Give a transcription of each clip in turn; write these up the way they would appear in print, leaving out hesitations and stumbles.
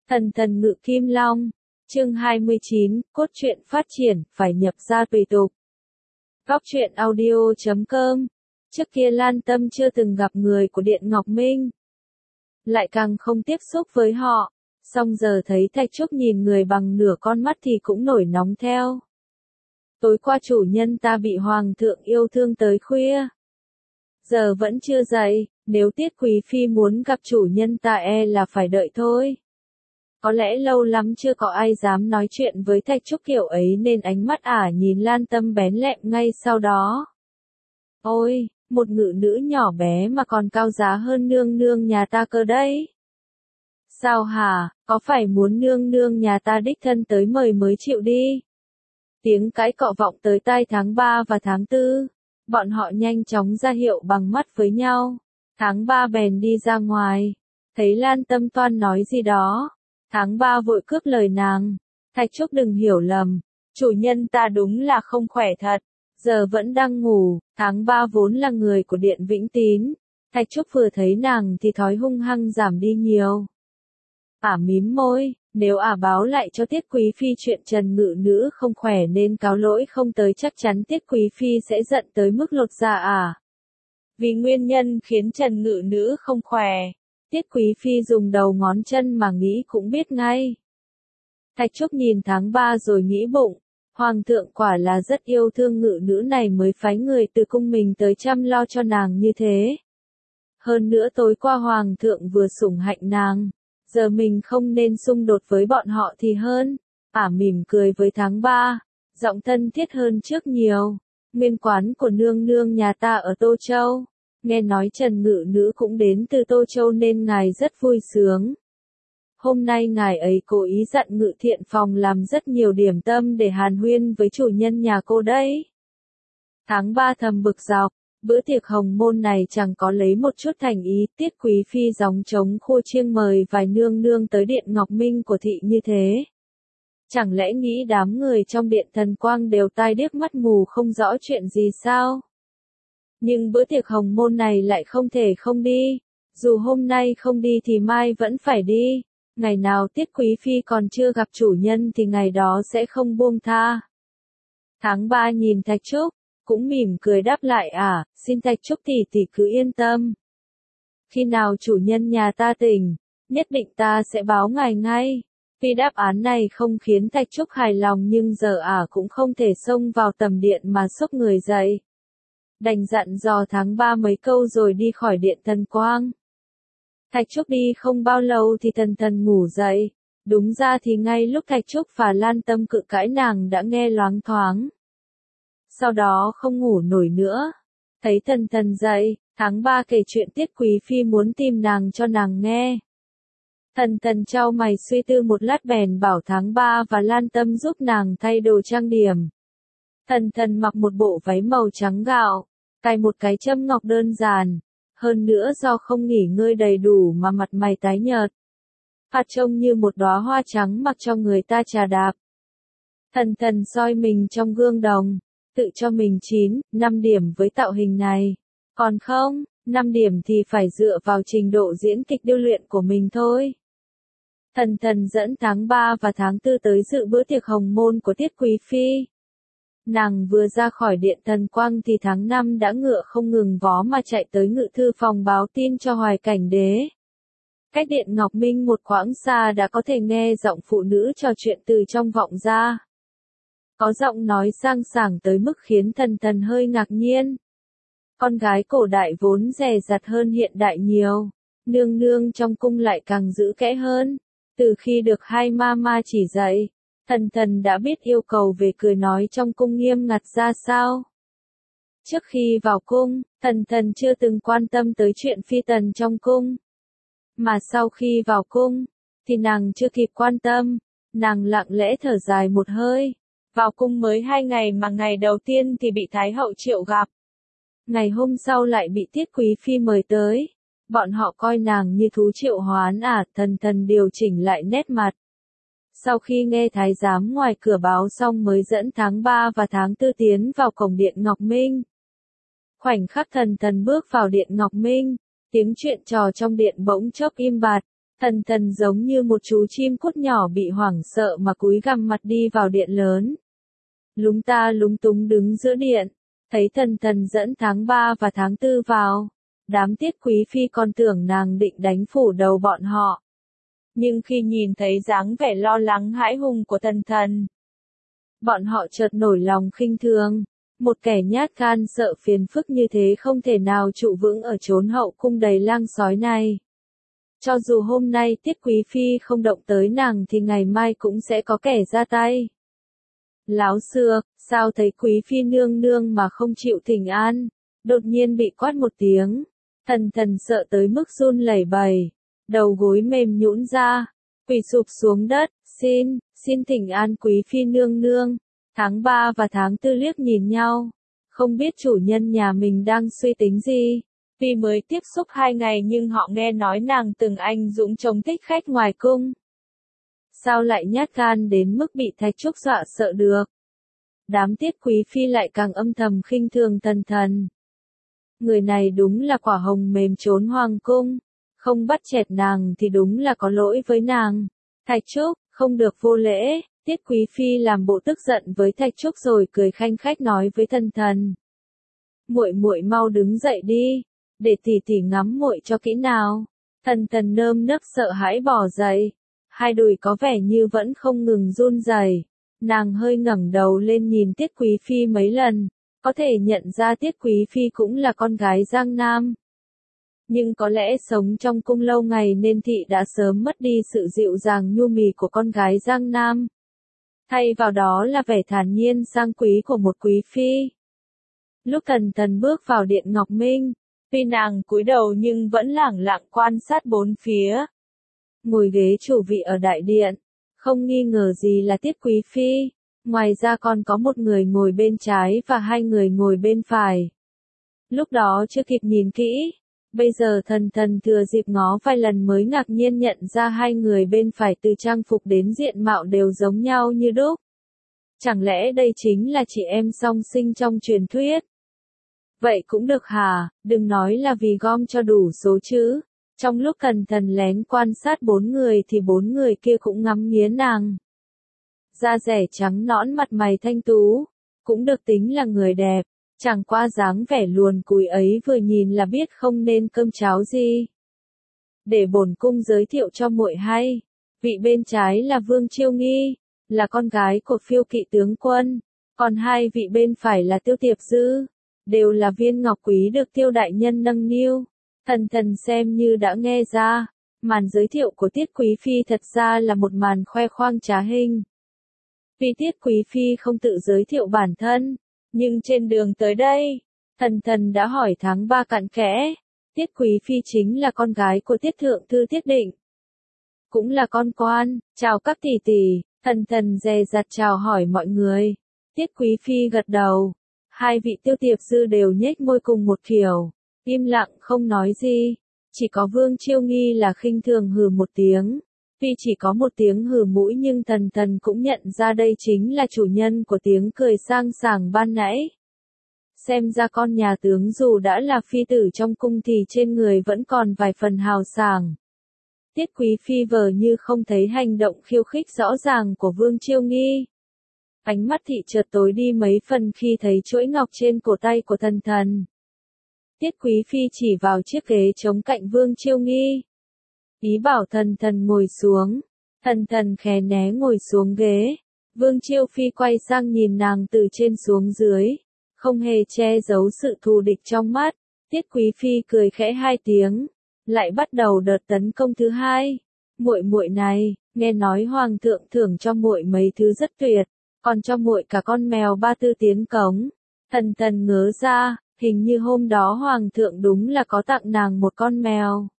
Thần thần ngự kim long, chương 29, cốt truyện phát triển, phải nhập gia tùy tục. Góc truyện audio.com. Trước kia Lan Tâm chưa từng gặp người của Điện Ngọc Minh, lại càng không tiếp xúc với họ, song giờ thấy Thạch Trúc nhìn người bằng nửa con mắt thì cũng nổi nóng theo. Tối qua chủ nhân ta bị Hoàng thượng yêu thương tới khuya, giờ vẫn chưa dậy, nếu Tiết Quý Phi muốn gặp chủ nhân ta là phải đợi thôi. Có lẽ lâu lắm chưa có ai dám nói chuyện với Thạch Trúc kiểu ấy nên ánh mắt nhìn Lan Tâm bén lẹm ngay sau đó. Ôi, một ngự nữ nhỏ bé mà còn cao giá hơn nương nương nhà ta cơ đấy. Sao hả, có phải muốn nương nương nhà ta đích thân tới mời mới chịu đi? Tiếng cãi cọ vọng tới tai tháng 3 và tháng 4. Bọn họ nhanh chóng ra hiệu bằng mắt với nhau. Tháng 3 bèn đi ra ngoài. Thấy Lan Tâm toan nói gì đó. Tháng 3 vội cướp lời nàng. Thạch Trúc đừng hiểu lầm. Chủ nhân ta đúng là không khỏe thật. Giờ vẫn đang ngủ. Tháng 3 vốn là người của Điện Vĩnh Tín. Thạch Trúc vừa thấy nàng thì thói hung hăng giảm đi nhiều. Mím môi. Nếu báo lại cho Tiết Quý Phi chuyện Trần Ngự Nữ không khỏe nên cáo lỗi không tới, chắc chắn Tiết Quý Phi sẽ giận tới mức lột da Vì nguyên nhân khiến Trần Ngự Nữ không khỏe, Tiết Quý Phi dùng đầu ngón chân mà nghĩ cũng biết ngay. Thạch Trúc nhìn tháng 3 rồi nghĩ bụng, Hoàng thượng quả là rất yêu thương Ngự Nữ này mới phái người từ cung mình tới chăm lo cho nàng như thế. Hơn nữa tối qua Hoàng thượng vừa sủng hạnh nàng. Giờ mình không nên xung đột với bọn họ thì hơn. Mỉm cười với tháng 3, giọng thân thiết hơn trước nhiều. Nguyên quán của nương nương nhà ta ở Tô Châu. Nghe nói Trần Ngự Nữ cũng đến từ Tô Châu nên ngài rất vui sướng. Hôm nay ngài ấy cố ý dặn Ngự Thiện Phòng làm rất nhiều điểm tâm để hàn huyên với chủ nhân nhà cô đấy. Tháng 3 thầm bực dọc. Bữa tiệc hồng môn này chẳng có lấy một chút thành ý. Tiết Quý Phi gióng trống khua chiêng mời vài nương nương tới Điện Ngọc Minh của thị như thế. Chẳng lẽ nghĩ đám người trong Điện Thần Quang đều tai điếc mắt mù không rõ chuyện gì sao? Nhưng bữa tiệc hồng môn này lại không thể không đi. Dù hôm nay không đi thì mai vẫn phải đi. Ngày nào Tiết Quý Phi còn chưa gặp chủ nhân thì ngày đó sẽ không buông tha. Tháng 3 nhìn Thạch Trúc, cũng mỉm cười đáp lại xin Thạch Trúc tỷ cứ yên tâm. Khi nào chủ nhân nhà ta tỉnh, nhất định ta sẽ báo ngài ngay. Tuy đáp án này không khiến Thạch Trúc hài lòng nhưng giờ cũng không thể xông vào tầm điện mà xốc người dậy. Đành dặn dò tháng 3 mấy câu rồi đi khỏi Điện Thần Quang. Thạch Trúc đi không bao lâu thì thần ngủ dậy. Đúng ra thì ngay lúc Thạch Trúc và Lan Tâm cự cãi nàng đã nghe loáng thoáng. Sau đó không ngủ nổi nữa. Thấy thần dậy, tháng 3 kể chuyện Tiết Quý Phi muốn tìm nàng cho nàng nghe. Thần chau mày suy tư một lát bèn bảo tháng 3 và Lan Tâm giúp nàng thay đồ trang điểm. Thần mặc một bộ váy màu trắng gạo, cài một cái châm ngọc đơn giản. Hơn nữa do không nghỉ ngơi đầy đủ mà mặt mày tái nhợt. Phát trông như một đóa hoa trắng mặc cho người ta trà đạp. Thần soi mình trong gương đồng. Tự cho mình 9, 5 điểm với tạo hình này. Còn không, 5 điểm thì phải dựa vào trình độ diễn kịch điêu luyện của mình thôi. Thần dẫn tháng 3 và tháng 4 tới dự bữa tiệc hồng môn của Tiết Quý Phi. Nàng vừa ra khỏi Điện Thần Quang thì tháng 5 đã ngựa không ngừng vó mà chạy tới Ngự Thư Phòng báo tin cho Hoài Cảnh Đế. Cách Điện Ngọc Minh một quãng xa đã có thể nghe giọng phụ nữ trò chuyện từ trong vọng ra. Có giọng nói sang sảng tới mức khiến thần hơi ngạc nhiên. Con gái cổ đại vốn dè dặt hơn hiện đại nhiều. Nương nương trong cung lại càng giữ kẽ hơn. Từ khi được hai mama chỉ dạy, thần đã biết yêu cầu về cười nói trong cung nghiêm ngặt ra sao. Trước khi vào cung, thần chưa từng quan tâm tới chuyện phi tần trong cung. Mà sau khi vào cung, thì nàng chưa kịp quan tâm. Nàng lặng lẽ thở dài một hơi. Vào cung mới 2 ngày mà ngày đầu tiên thì bị Thái hậu triệu gặp. Ngày hôm sau lại bị Tiết Quý Phi mời tới. Bọn họ coi nàng như thú triệu hoán thần điều chỉnh lại nét mặt. Sau khi nghe thái giám ngoài cửa báo xong mới dẫn tháng 3 và tháng 4 tiến vào cổng Điện Ngọc Minh. Khoảnh khắc thần bước vào Điện Ngọc Minh, tiếng chuyện trò trong điện bỗng chốc im bặt. Thần thần giống như một chú chim cút nhỏ bị hoảng sợ mà cúi gằm mặt đi vào điện lớn. Lúng ta lúng túng đứng giữa điện, thấy thần thần dẫn tháng 3 và tháng 4 vào. Đám Tiết Quý Phi còn tưởng nàng định đánh phủ đầu bọn họ. Nhưng khi nhìn thấy dáng vẻ lo lắng hãi hùng của thần thần, bọn họ chợt nổi lòng khinh thường. Một kẻ nhát gan sợ phiền phức như thế không thể nào trụ vững ở chốn hậu cung đầy lang sói này. Cho dù hôm nay Tiết Quý Phi không động tới nàng thì ngày mai cũng sẽ có kẻ ra tay. Láo xược, sao thấy Quý Phi nương nương mà không chịu thỉnh an, đột nhiên bị quát một tiếng. Thần thần sợ tới mức run lẩy bẩy, đầu gối mềm nhũn ra, quỳ sụp xuống đất, xin thỉnh an Quý Phi nương nương. Tháng 3 và tháng 4 liếc nhìn nhau, không biết chủ nhân nhà mình đang suy tính gì. Vì mới tiếp xúc 2 ngày nhưng họ nghe nói nàng từng anh dũng chống thích khách ngoài cung. Sao lại nhát gan đến mức bị Thạch Trúc dọa sợ được? Đám Tiết Quý Phi lại càng âm thầm khinh thường thần thần. Người này đúng là quả hồng mềm trốn hoàng cung, không bắt chẹt nàng thì đúng là có lỗi với nàng. Thạch Trúc, không được vô lễ. Tiết Quý Phi làm bộ tức giận với Thạch Trúc rồi cười khanh khách nói với thần thần. Muội muội mau đứng dậy đi, để tỷ tỷ ngắm muội cho kỹ nào. Thần thần nơm nớp sợ hãi bỏ dậy, hai đùi có vẻ như vẫn không ngừng run rẩy. Nàng hơi ngẩng đầu lên nhìn Tiết Quý Phi mấy lần, có thể nhận ra Tiết Quý Phi cũng là con gái Giang Nam. Nhưng có lẽ sống trong cung lâu ngày nên thị đã sớm mất đi sự dịu dàng nhu mì của con gái Giang Nam. Thay vào đó là vẻ thản nhiên sang quý của một quý phi. Lúc thần thần bước vào điện Ngọc Minh, tuy nàng cúi đầu nhưng vẫn lẳng lặng quan sát bốn phía. Ngồi ghế chủ vị ở đại điện, không nghi ngờ gì là Tiết Quý Phi, ngoài ra còn có một người ngồi bên trái và 2 người ngồi bên phải. Lúc đó chưa kịp nhìn kỹ, bây giờ thần thần thừa dịp ngó vài lần mới ngạc nhiên nhận ra 2 người bên phải từ trang phục đến diện mạo đều giống nhau như đúc. Chẳng lẽ đây chính là chị em song sinh trong truyền thuyết? Vậy cũng được hả, đừng nói là vì gom cho đủ số chứ. Trong lúc thần thần lén quan sát 4 người thì 4 người kia cũng ngắm nghía nàng. Da dẻ trắng nõn mặt mày thanh tú, cũng được tính là người đẹp. Chẳng qua dáng vẻ luồn cúi ấy vừa nhìn là biết không nên cơm cháo gì. Để bổn cung giới thiệu cho muội hay, vị bên trái là Vương Chiêu Nghi, là con gái của Phiêu Kỵ tướng quân, còn 2 vị bên phải là Tiêu Tiệp Dư, đều là viên ngọc quý được Tiêu đại nhân nâng niu. Thần thần xem như đã nghe ra, màn giới thiệu của Tiết Quý Phi thật ra là một màn khoe khoang trá hình. Vì Tiết Quý Phi không tự giới thiệu bản thân, nhưng trên đường tới đây, thần thần đã hỏi tháng 3 cặn kẽ. Tiết Quý Phi chính là con gái của Tiết Thượng Thư Tiết Định, cũng là con quan. Chào các tỷ tỷ, thần thần dè dặt chào hỏi mọi người. Tiết Quý Phi gật đầu, 2 vị Tiêu Tiệp Dư đều nhếch môi cùng một kiểu, im lặng không nói gì. Chỉ có Vương Chiêu Nghi là khinh thường hừ một tiếng. Tuy chỉ có một tiếng hừ mũi nhưng thần thần cũng nhận ra đây chính là chủ nhân của tiếng cười sang sảng ban nãy. Xem ra con nhà tướng dù đã là phi tử trong cung thì trên người vẫn còn vài phần hào sảng. Tiết Quý Phi vờ như không thấy hành động khiêu khích rõ ràng của Vương Chiêu Nghi. Ánh mắt thị chợt tối đi mấy phần khi thấy chuỗi ngọc trên cổ tay của thần thần. Tiết Quý Phi chỉ vào chiếc ghế chống cạnh Vương Chiêu Nghi, ý bảo thần thần ngồi xuống. Thần thần khẽ né ngồi xuống ghế. Vương Chiêu Phi quay sang nhìn nàng từ trên xuống dưới, không hề che giấu sự thù địch trong mắt. Tiết Quý Phi cười khẽ 2 tiếng, lại bắt đầu đợt tấn công thứ 2. Muội muội này, nghe nói hoàng thượng thưởng cho muội mấy thứ rất tuyệt, còn cho muội cả con mèo 3 tư tiến cống. Thần thần ngớ ra, hình như hôm đó hoàng thượng đúng là có tặng nàng một con mèo.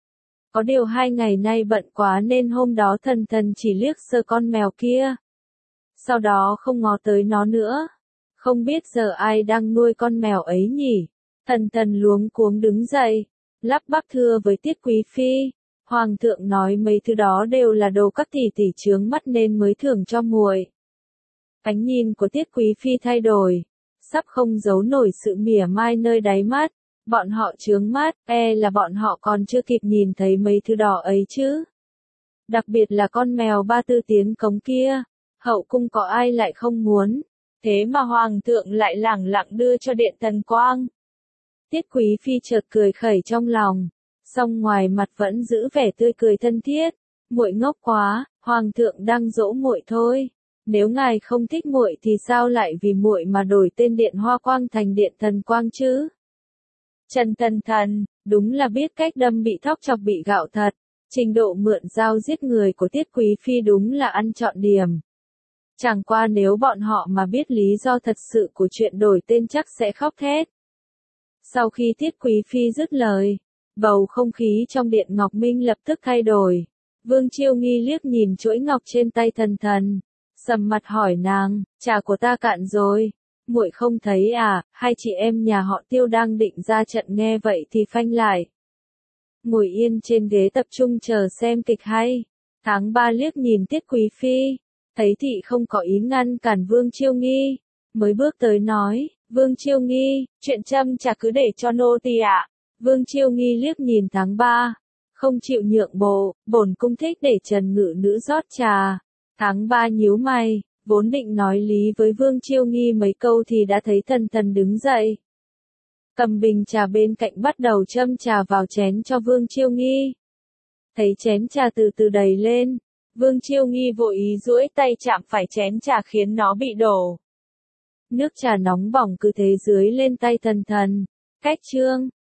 Có điều 2 ngày nay bận quá nên hôm đó thần thần chỉ liếc sơ con mèo kia. Sau đó không ngó tới nó nữa. Không biết giờ ai đang nuôi con mèo ấy nhỉ? Thần thần luống cuống đứng dậy, lắp bắp thưa với Tiết Quý Phi. Hoàng thượng nói mấy thứ đó đều là đồ các tỷ tỷ chướng mắt nên mới thưởng cho muội. Ánh nhìn của Tiết Quý Phi thay đổi, sắp không giấu nổi sự mỉa mai nơi đáy mắt. Bọn họ chướng mắt, là bọn họ còn chưa kịp nhìn thấy mấy thứ đỏ ấy chứ. Đặc biệt là con mèo ba tư tiến cống kia. Hậu cung có ai lại không muốn. Thế mà hoàng thượng lại lẳng lặng đưa cho Điện Tần Quang. Tiết Quý Phi chợt cười khẩy trong lòng. Song ngoài mặt vẫn giữ vẻ tươi cười thân thiết. Muội ngốc quá, hoàng thượng đang dỗ muội thôi. Nếu ngài không thích muội thì sao lại vì muội mà đổi tên Điện Hoa Quang thành Điện Thần Quang chứ? Trần Thần Thần, đúng là biết cách đâm bị thóc chọc bị gạo thật. Trình độ mượn dao giết người của Tiết Quý Phi đúng là ăn trọn điểm. Chẳng qua nếu bọn họ mà biết lý do thật sự của chuyện đổi tên chắc sẽ khóc thét. Sau khi Tiết Quý Phi dứt lời, bầu không khí trong Điện Ngọc Minh lập tức thay đổi. Vương Chiêu Nghi liếc nhìn chuỗi ngọc trên tay Thần Thần, sầm mặt hỏi nàng, trà của ta cạn rồi, muội không thấy à? Hai chị em nhà họ Tiêu đang định ra trận nghe vậy thì phanh lại. Ngồi yên trên ghế tập trung chờ xem kịch hay. Tháng 3 liếc nhìn Tiết Quý Phi, thấy thị không có ý ngăn cản Vương Chiêu Nghi, mới bước tới nói, Vương Chiêu Nghi, chuyện châm trà cứ để cho nô tỳ ạ. Vương Chiêu Nghi liếc nhìn Tháng 3, không chịu nhượng bộ, bổn cung thích để Trần Ngự Nữ rót trà. Tháng 3 nhíu mày, vốn định nói lý với Vương Chiêu Nghi mấy câu thì đã thấy Thần Thần đứng dậy. Cầm bình trà bên cạnh bắt đầu châm trà vào chén cho Vương Chiêu Nghi. Thấy chén trà từ từ đầy lên, Vương Chiêu Nghi vội ý duỗi tay chạm phải chén trà khiến nó bị đổ. Nước trà nóng bỏng cứ thế dưới lên tay Thần Thần. Cách chương